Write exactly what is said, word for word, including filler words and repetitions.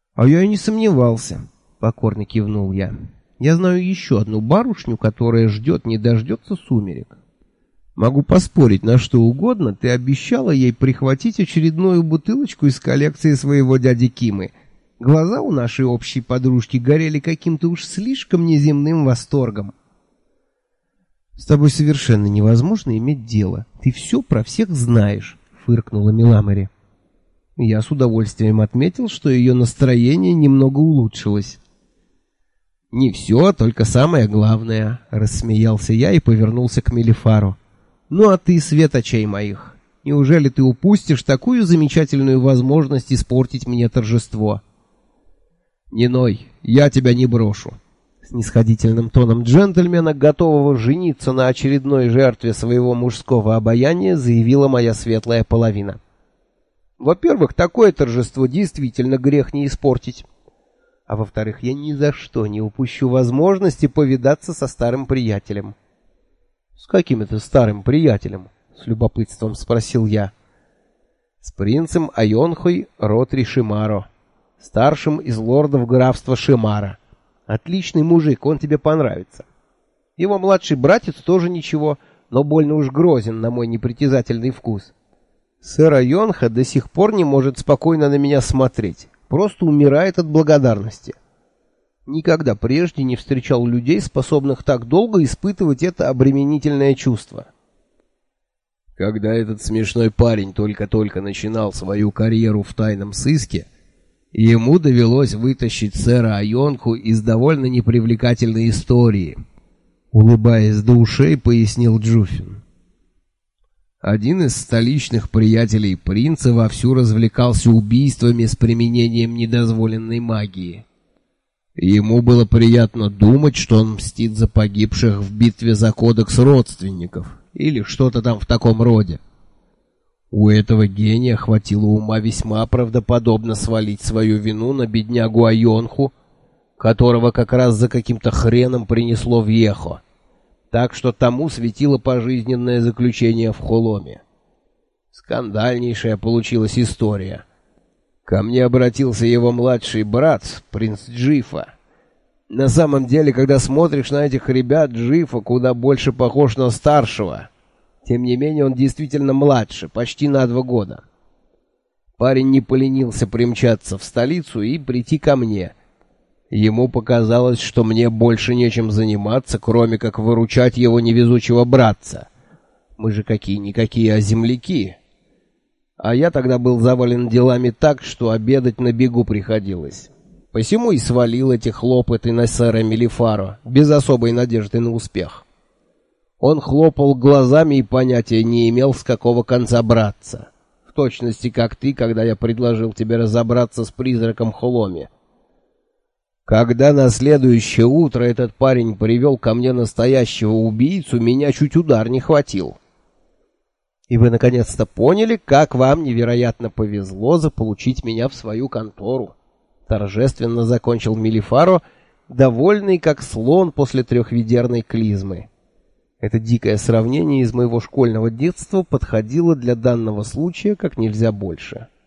А я и не сомневался, покорно кивнул я. Я знаю еще одну барышню, которая ждет не дождется сумерек. Могу поспорить на что угодно, ты обещала ей прихватить очередную бутылочку из коллекции своего дяди Кимы. Глаза у нашей общей подружки горели каким-то уж слишком неземным восторгом. С тобой совершенно невозможно иметь дело. Ты все про всех знаешь, фыркнула Миламари. Я с удовольствием отметил, что ее настроение немного улучшилось. Не все, только самое главное, рассмеялся я и повернулся к Мелифару. Ну а ты, светочей моих, неужели ты упустишь такую замечательную возможность испортить мне торжество? Не ной, я тебя не брошу. Снисходительным тоном джентльмена, готового жениться на очередной жертве своего мужского обаяния, заявила моя светлая половина. Во-первых, такое торжество действительно грех не испортить. А во-вторых, я ни за что не упущу возможности повидаться со старым приятелем. С каким это старым приятелем? С любопытством спросил я. С принцем Айонхой Ротри Шимаро, старшим из лордов графства Шимара. Отличный мужик, он тебе понравится. Его младший братец тоже ничего, но больно уж грозен на мой непритязательный вкус. Сэр Айонха до сих пор не может спокойно на меня смотреть, просто умирает от благодарности. Никогда прежде не встречал людей, способных так долго испытывать это обременительное чувство. Когда этот смешной парень только-только начинал свою карьеру в тайном сыске, ему довелось вытащить сэра Айонху из довольно непривлекательной истории, улыбаясь до ушей, пояснил Джуффин. Один из столичных приятелей принца вовсю развлекался убийствами с применением недозволенной магии. Ему было приятно думать, что он мстит за погибших в битве за кодекс родственников, или что-то там в таком роде. У этого гения хватило ума весьма правдоподобно свалить свою вину на беднягу Айонху, которого как раз за каким-то хреном принесло в Ехо, так что тому светило пожизненное заключение в Холоме. Скандальнейшая получилась история. Ко мне обратился его младший брат, принц Джифа. На самом деле, когда смотришь на этих ребят, Джифа куда больше похож на старшего. Тем не менее, он действительно младше, почти на два года. Парень не поленился примчаться в столицу и прийти ко мне. Ему показалось, что мне больше нечем заниматься, кроме как выручать его невезучего братца. Мы же какие-никакие, а земляки. А я тогда был завален делами так, что обедать на бегу приходилось. Посему и свалил эти хлопоты на сэра Мелифаро, без особой надежды на успех. Он хлопал глазами и понятия не имел, с какого конца браться. В точности, как ты, когда я предложил тебе разобраться с призраком Холоми. Когда на следующее утро этот парень привел ко мне настоящего убийцу, меня чуть удар не хватил. И вы наконец-то поняли, как вам невероятно повезло заполучить меня в свою контору. Торжественно закончил Мелифаро, довольный как слон после трехведерной клизмы. Это дикое сравнение из моего школьного детства подходило для данного случая как нельзя больше.